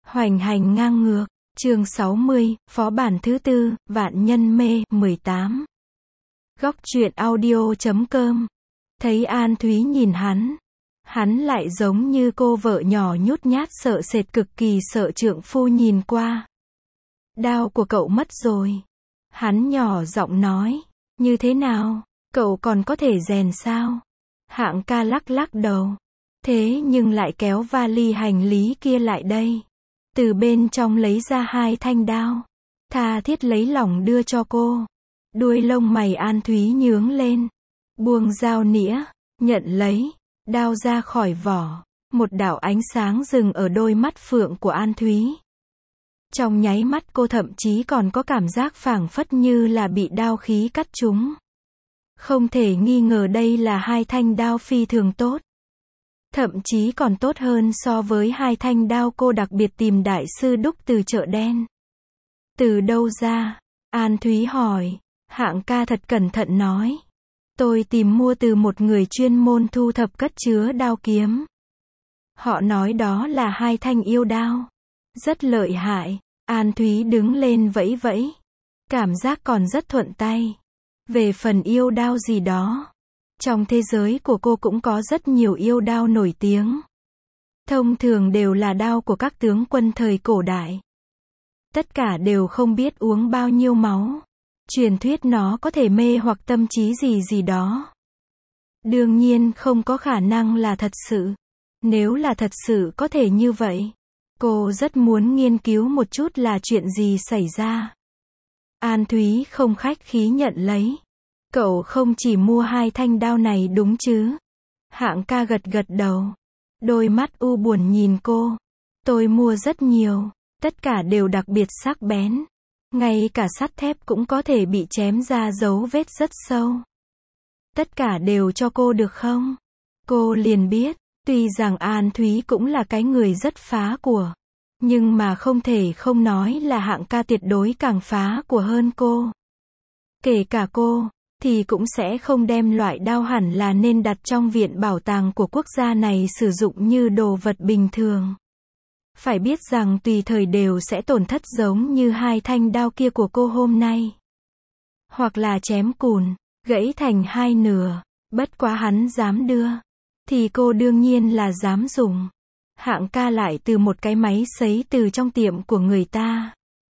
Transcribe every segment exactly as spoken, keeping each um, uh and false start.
Hoành hành ngang ngược, chương sáu mươi, phó bản thứ tư, vạn nhân mê, mười tám. Góc truyện audio chấm com. Thấy An Thúy nhìn hắn, hắn lại giống như cô vợ nhỏ nhút nhát sợ sệt cực kỳ sợ trượng phu nhìn qua. Đao của cậu mất rồi. Hắn nhỏ giọng nói, như thế nào, cậu còn có thể rèn sao? Hạng ca lắc lắc đầu. Thế nhưng lại kéo vali hành lý kia lại đây. Từ bên trong lấy ra hai thanh đao. Tha thiết lấy lòng đưa cho cô. Đuôi lông mày An Thúy nhướng lên. Buông dao nĩa, nhận lấy, đao ra khỏi vỏ. Một đạo ánh sáng dừng ở đôi mắt phượng của An Thúy. Trong nháy mắt cô thậm chí còn có cảm giác phảng phất như là bị đao khí cắt trúng. Không thể nghi ngờ đây là hai thanh đao phi thường tốt. Thậm chí còn tốt hơn so với hai thanh đao cô đặc biệt tìm đại sư đúc từ chợ đen. Từ đâu ra? An Thúy hỏi. Hạng ca thật cẩn thận nói. Tôi tìm mua từ một người chuyên môn thu thập cất chứa đao kiếm. Họ nói đó là hai thanh yêu đao. Rất lợi hại. An Thúy đứng lên vẫy vẫy. Cảm giác còn rất thuận tay. Về phần yêu đao gì đó. Trong thế giới của cô cũng có rất nhiều yêu đao nổi tiếng. Thông thường đều là đao của các tướng quân thời cổ đại. Tất cả đều không biết uống bao nhiêu máu. Truyền thuyết nó có thể mê hoặc tâm trí gì gì đó. Đương nhiên không có khả năng là thật sự. Nếu là thật sự có thể như vậy, cô rất muốn nghiên cứu một chút là chuyện gì xảy ra. An Thúy không khách khí nhận lấy. Cậu không chỉ mua hai thanh đao này đúng chứ? Hạng ca gật gật đầu. Đôi mắt u buồn nhìn cô. Tôi mua rất nhiều. Tất cả đều đặc biệt sắc bén. Ngay cả sắt thép cũng có thể bị chém ra dấu vết rất sâu. Tất cả đều cho cô được không? Cô liền biết. Tuy rằng An Thúy cũng là cái người rất phá của. Nhưng mà không thể không nói là hạng ca tuyệt đối càng phá của hơn cô. Kể cả cô thì cũng sẽ không đem loại đao hẳn là nên đặt trong viện bảo tàng của quốc gia này sử dụng như đồ vật bình thường. Phải biết rằng tùy thời đều sẽ tổn thất giống như hai thanh đao kia của cô hôm nay. Hoặc là chém cùn, gãy thành hai nửa, bất quá hắn dám đưa. Thì cô đương nhiên là dám dùng. Hạng ca lại từ một cái máy sấy từ trong tiệm của người ta.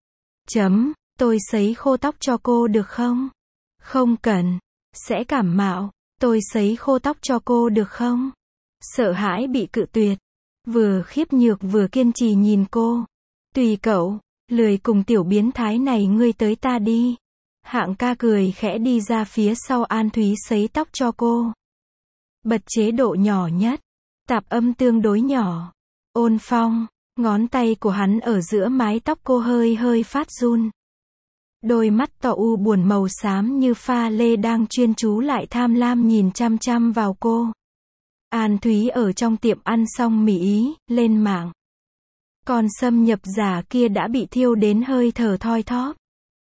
Chấm, tôi sấy khô tóc cho cô được không? Không cần, sẽ cảm mạo. Tôi sấy khô tóc cho cô được không? Sợ hãi bị cự tuyệt. Vừa khiếp nhược vừa kiên trì nhìn cô. Tùy cậu, lười cùng tiểu biến thái này ngươi tới ta đi. Hạng ca cười khẽ đi ra phía sau An Thúy sấy tóc cho cô. Bật chế độ nhỏ nhất. Tạp âm tương đối nhỏ. Ôn phong, ngón tay của hắn ở giữa mái tóc cô hơi hơi phát run. Đôi mắt to u buồn màu xám như pha lê đang chuyên chú lại tham lam nhìn chăm chăm vào cô. An Thúy ở trong tiệm ăn xong mì Ý, lên mạng. Con xâm nhập giả kia đã bị thiêu đến hơi thở thoi thóp.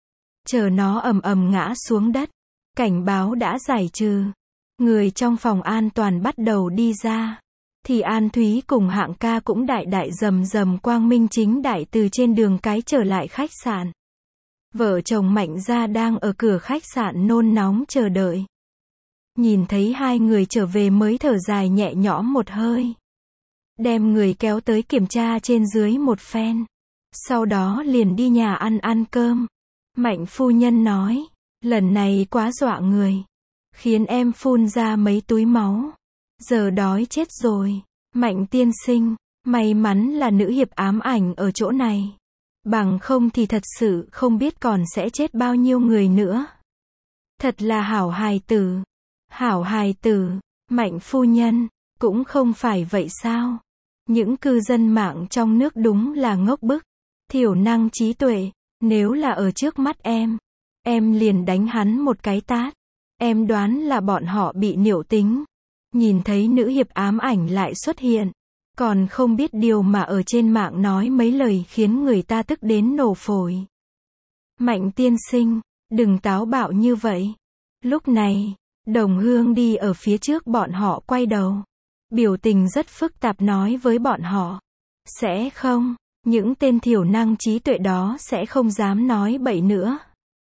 Chờ nó ầm ầm ngã xuống đất. Cảnh báo đã giải trừ. Người trong phòng an toàn bắt đầu đi ra. Thì An Thúy cùng hạng ca cũng đại đại rầm rầm quang minh chính đại từ trên đường cái trở lại khách sạn. Vợ chồng Mạnh Gia đang ở cửa khách sạn nôn nóng chờ đợi. Nhìn thấy hai người trở về mới thở dài nhẹ nhõm một hơi. Đem người kéo tới kiểm tra trên dưới một phen. Sau đó liền đi nhà ăn ăn cơm. Mạnh phu nhân nói, lần này quá dọa người. Khiến em phun ra mấy túi máu. Giờ đói chết rồi. Mạnh tiên sinh, may mắn là nữ hiệp ám ảnh ở chỗ này. Bằng không thì thật sự không biết còn sẽ chết bao nhiêu người nữa. Thật là hảo hài tử. Hảo hài tử, Mạnh phu nhân, cũng không phải vậy sao? Những cư dân mạng trong nước đúng là ngốc bức. Thiểu năng trí tuệ, nếu là ở trước mắt em, em liền đánh hắn một cái tát. Em đoán là bọn họ bị nhiễu tính. Nhìn thấy nữ hiệp ám ảnh lại xuất hiện. Còn không biết điều mà ở trên mạng nói mấy lời khiến người ta tức đến nổ phổi. Mạnh tiên sinh, đừng táo bạo như vậy. Lúc này, Đồng Hương đi ở phía trước bọn họ quay đầu. Biểu tình rất phức tạp nói với bọn họ. Sẽ không, những tên thiểu năng trí tuệ đó sẽ không dám nói bậy nữa.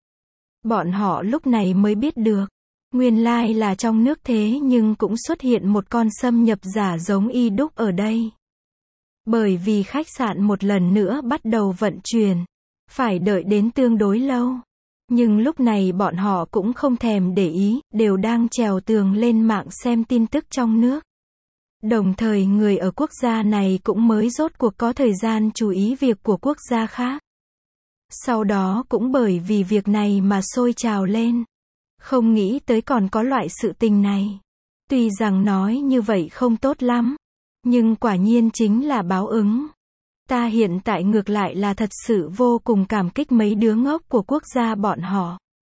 Bọn họ lúc này mới biết được, nguyên lai là trong nước thế nhưng cũng xuất hiện một con xâm nhập giả giống y đúc ở đây. Bởi vì khách sạn một lần nữa bắt đầu vận chuyển, phải đợi đến tương đối lâu. Nhưng lúc này bọn họ cũng không thèm để ý, đều đang trèo tường lên mạng xem tin tức trong nước. Đồng thời người ở quốc gia này cũng mới rốt cuộc có thời gian chú ý việc của quốc gia khác. Sau đó cũng bởi vì việc này mà sôi trào lên. Không nghĩ tới còn có loại sự tình này. Tuy rằng nói như vậy không tốt lắm, nhưng quả nhiên chính là báo ứng. Ta hiện tại ngược lại là thật sự vô cùng cảm kích mấy đứa ngốc của quốc gia bọn họ.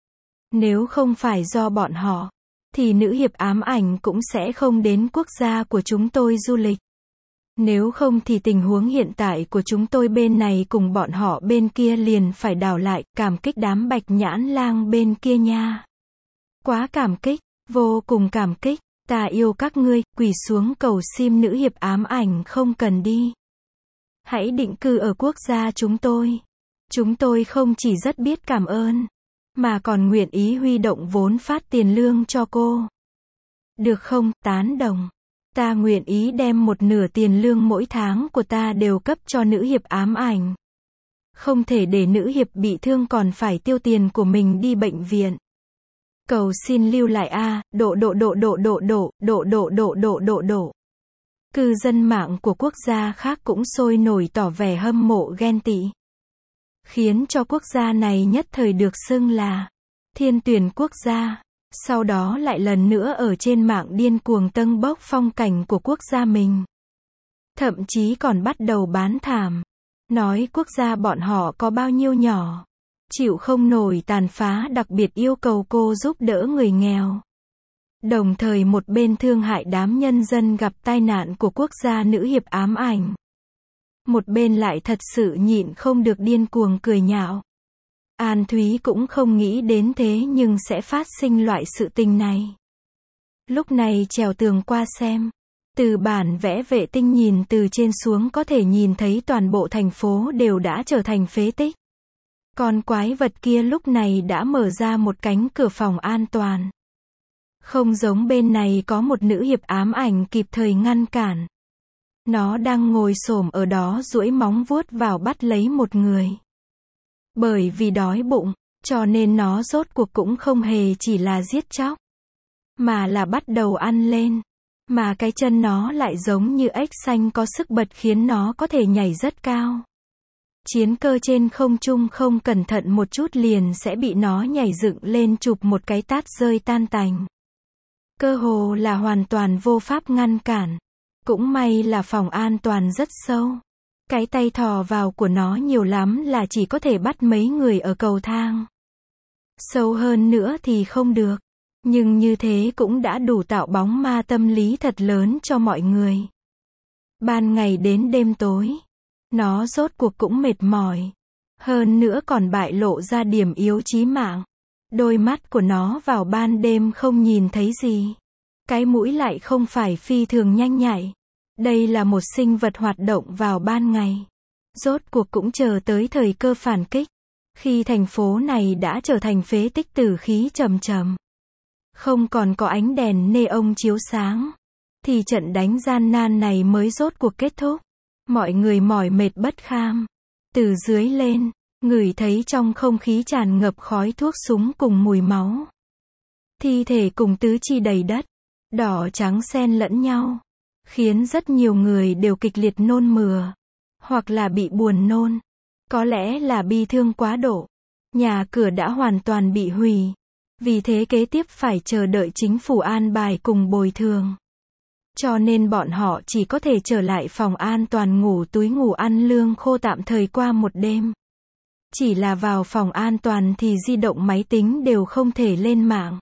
Nếu không phải do bọn họ, thì nữ hiệp ám ảnh cũng sẽ không đến quốc gia của chúng tôi du lịch. Nếu không thì tình huống hiện tại của chúng tôi bên này cùng bọn họ bên kia liền phải đảo lại, cảm kích đám bạch nhãn lang bên kia nha. Quá cảm kích, vô cùng cảm kích, ta yêu các ngươi, quỳ xuống cầu xin nữ hiệp ám ảnh không cần đi. Hãy định cư ở quốc gia chúng tôi. Chúng tôi không chỉ rất biết cảm ơn, mà còn nguyện ý huy động vốn phát tiền lương cho cô. Được không, tán đồng. Ta nguyện ý đem một nửa tiền lương mỗi tháng của ta đều cấp cho nữ hiệp ám ảnh. Không thể để nữ hiệp bị thương còn phải tiêu tiền của mình đi bệnh viện. Cầu xin lưu lại a, độ độ độ độ độ độ, độ độ độ độ độ độ. Cư dân mạng của quốc gia khác cũng sôi nổi tỏ vẻ hâm mộ ghen tị. Khiến cho quốc gia này nhất thời được xưng là thiên tuyển quốc gia. Sau đó lại lần nữa ở trên mạng điên cuồng tâng bốc phong cảnh của quốc gia mình. Thậm chí còn bắt đầu bán thảm. Nói quốc gia bọn họ có bao nhiêu nhỏ. Chịu không nổi tàn phá, đặc biệt yêu cầu cô giúp đỡ người nghèo. Đồng thời một bên thương hại đám nhân dân gặp tai nạn của quốc gia nữ hiệp ám ảnh. Một bên lại thật sự nhịn không được điên cuồng cười nhạo. An Thúy cũng không nghĩ đến thế nhưng sẽ phát sinh loại sự tình này. Lúc này trèo tường qua xem. Từ bản vẽ vệ tinh nhìn từ trên xuống có thể nhìn thấy toàn bộ thành phố đều đã trở thành phế tích. Con quái vật kia lúc này đã mở ra một cánh cửa phòng an toàn. Không giống bên này có một nữ hiệp ám ảnh kịp thời ngăn cản. Nó đang ngồi xổm ở đó duỗi móng vuốt vào bắt lấy một người. Bởi vì đói bụng, cho nên nó rốt cuộc cũng không hề chỉ là giết chóc, mà là bắt đầu ăn lên. Mà cái chân nó lại giống như ếch xanh có sức bật khiến nó có thể nhảy rất cao. Chiến cơ trên không trung không cẩn thận một chút liền sẽ bị nó nhảy dựng lên chụp một cái tát rơi tan tành. Cơ hồ là hoàn toàn vô pháp ngăn cản. Cũng may là phòng an toàn rất sâu. Cái tay thò vào của nó nhiều lắm là chỉ có thể bắt mấy người ở cầu thang. Sâu hơn nữa thì không được. Nhưng như thế cũng đã đủ tạo bóng ma tâm lý thật lớn cho mọi người. Ban ngày đến đêm tối, nó rốt cuộc cũng mệt mỏi. Hơn nữa còn bại lộ ra điểm yếu chí mạng. Đôi mắt của nó vào ban đêm không nhìn thấy gì. Cái mũi lại không phải phi thường nhanh nhạy. Đây là một sinh vật hoạt động vào ban ngày. Rốt cuộc cũng chờ tới thời cơ phản kích. Khi thành phố này đã trở thành phế tích tử khí trầm trầm. Không còn có ánh đèn neon chiếu sáng. Thì trận đánh gian nan này mới rốt cuộc kết thúc. Mọi người mỏi mệt bất kham. Từ dưới lên, ngửi thấy trong không khí tràn ngập khói thuốc súng cùng mùi máu. Thi thể cùng tứ chi đầy đất. Đỏ trắng xen lẫn nhau. Khiến rất nhiều người đều kịch liệt nôn mửa. Hoặc là bị buồn nôn. Có lẽ là bi thương quá độ. Nhà cửa đã hoàn toàn bị hủy. Vì thế kế tiếp phải chờ đợi chính phủ an bài cùng bồi thường. Cho nên bọn họ chỉ có thể trở lại phòng an toàn ngủ túi ngủ ăn lương khô tạm thời qua một đêm. Chỉ là vào phòng an toàn thì di động máy tính đều không thể lên mạng.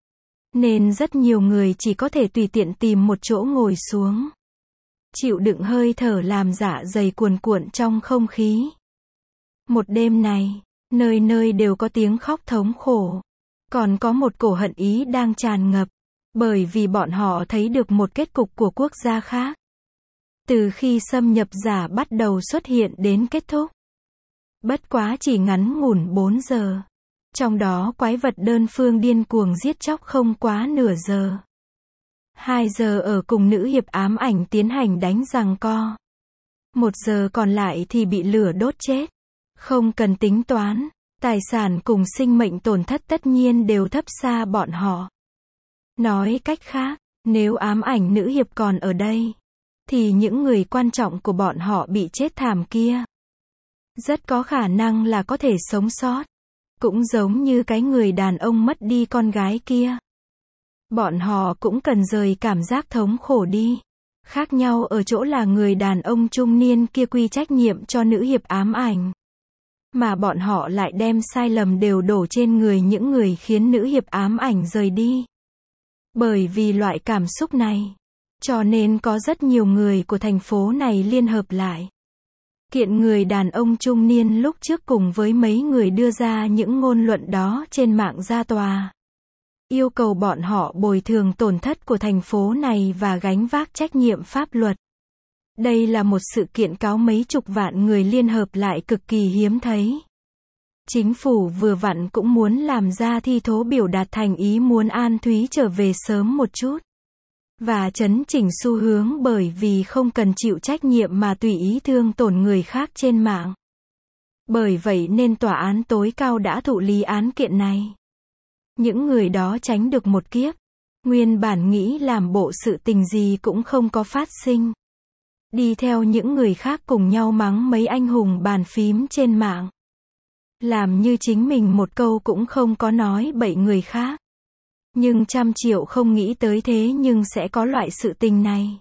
Nên rất nhiều người chỉ có thể tùy tiện tìm một chỗ ngồi xuống. Chịu đựng hơi thở làm dạ dày cuồn cuộn trong không khí. Một đêm này, nơi nơi đều có tiếng khóc thống khổ. Còn có một cổ hận ý đang tràn ngập. Bởi vì bọn họ thấy được một kết cục của quốc gia khác. từ khi xâm nhập giả bắt đầu xuất hiện đến kết thúc. Bất quá chỉ ngắn ngủn bốn giờ. Trong đó quái vật đơn phương điên cuồng giết chóc không quá nửa giờ. Hai giờ ở cùng nữ hiệp ám ảnh tiến hành đánh giằng co. Một giờ còn lại thì bị lửa đốt chết. Không cần tính toán, tài sản cùng sinh mệnh tổn thất tất nhiên đều thấp xa bọn họ. Nói cách khác, nếu ám ảnh nữ hiệp còn ở đây, thì những người quan trọng của bọn họ bị chết thảm kia rất có khả năng là có thể sống sót. Cũng giống như cái người đàn ông mất đi con gái kia. Bọn họ cũng cần rời cảm giác thống khổ đi. Khác nhau ở chỗ là người đàn ông trung niên kia quy trách nhiệm cho nữ hiệp ám ảnh. Mà bọn họ lại đem sai lầm đều đổ trên người những người khiến nữ hiệp ám ảnh rời đi. Bởi vì loại cảm xúc này, cho nên có rất nhiều người của thành phố này liên hợp lại. Kiện người đàn ông trung niên lúc trước cùng với mấy người đưa ra những ngôn luận đó trên mạng ra tòa. Yêu cầu bọn họ bồi thường tổn thất của thành phố này và gánh vác trách nhiệm pháp luật. Đây là một sự kiện cáo mấy chục vạn người liên hợp lại cực kỳ hiếm thấy. Chính phủ vừa vặn cũng muốn làm ra thi thố biểu đạt thành ý muốn An Thúy trở về sớm một chút. Và chấn chỉnh xu hướng bởi vì không cần chịu trách nhiệm mà tùy ý thương tổn người khác trên mạng. Bởi vậy nên tòa án tối cao đã thụ lý án kiện này. Những người đó tránh được một kiếp. Nguyên bản nghĩ làm bộ sự tình gì cũng không có phát sinh. Đi theo những người khác cùng nhau mắng mấy anh hùng bàn phím trên mạng. Làm như chính mình một câu cũng không có nói bậy người khác. Nhưng trăm triệu không nghĩ tới thế nhưng sẽ có loại sự tình này.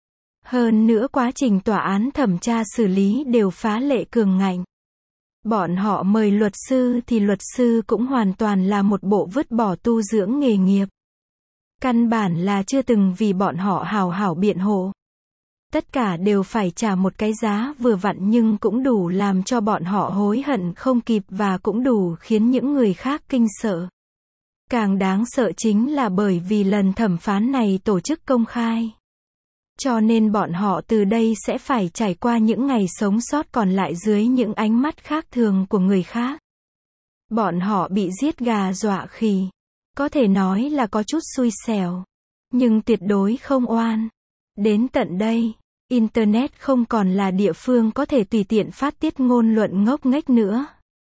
Hơn nữa quá trình tòa án thẩm tra xử lý đều phá lệ cường ngạnh. Bọn họ mời luật sư thì luật sư cũng hoàn toàn là một bộ vứt bỏ tu dưỡng nghề nghiệp. Căn bản là chưa từng vì bọn họ hào hảo biện hộ. Tất cả đều phải trả một cái giá vừa vặn nhưng cũng đủ làm cho bọn họ hối hận không kịp và cũng đủ khiến những người khác kinh sợ. Càng đáng sợ chính là bởi vì lần thẩm phán này tổ chức công khai. Cho nên bọn họ từ đây sẽ phải trải qua những ngày sống sót còn lại dưới những ánh mắt khác thường của người khác. Bọn họ bị giết gà dọa khỉ. Có thể nói là có chút xui xẻo. Nhưng tuyệt đối không oan. Đến tận đây, Internet không còn là địa phương có thể tùy tiện phát tiết ngôn luận ngốc nghếch nữa.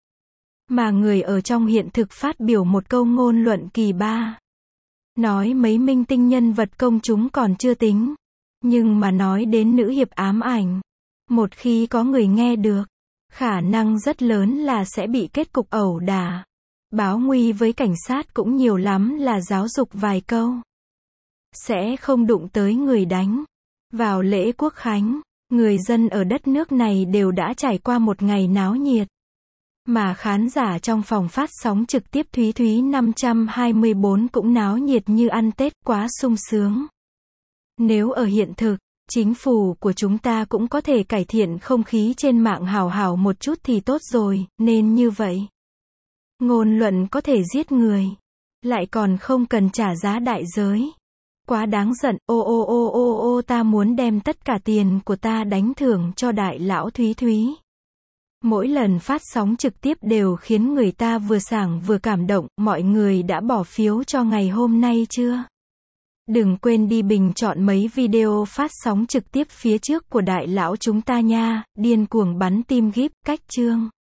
Mà người ở trong hiện thực phát biểu một câu ngôn luận kỳ ba. Nói mấy minh tinh nhân vật công chúng còn chưa tính. Nhưng mà nói đến nữ hiệp ám ảnh. Một khi có người nghe được, khả năng rất lớn là sẽ bị kết cục ẩu đả. Báo nguy với cảnh sát cũng nhiều lắm là giáo dục vài câu. Sẽ không đụng tới người đánh. Vào lễ quốc khánh, người dân ở đất nước này đều đã trải qua một ngày náo nhiệt. Mà khán giả trong phòng phát sóng trực tiếp Thúy Thúy năm hai bốn cũng náo nhiệt như ăn Tết, quá sung sướng. Nếu ở hiện thực, chính phủ của chúng ta cũng có thể cải thiện không khí trên mạng hào hào một chút thì tốt rồi, nên như vậy. Ngôn luận có thể giết người, lại còn không cần trả giá đại giới. Quá đáng giận, ô ô ô ô ô ta muốn đem tất cả tiền của ta đánh thưởng cho đại lão Thúy Thúy. Mỗi lần phát sóng trực tiếp đều khiến người ta vừa sảng vừa cảm động, mọi người đã bỏ phiếu cho ngày hôm nay chưa? Đừng quên đi bình chọn mấy video phát sóng trực tiếp phía trước của đại lão chúng ta nha, điên cuồng bắn tim gíp, cách chương.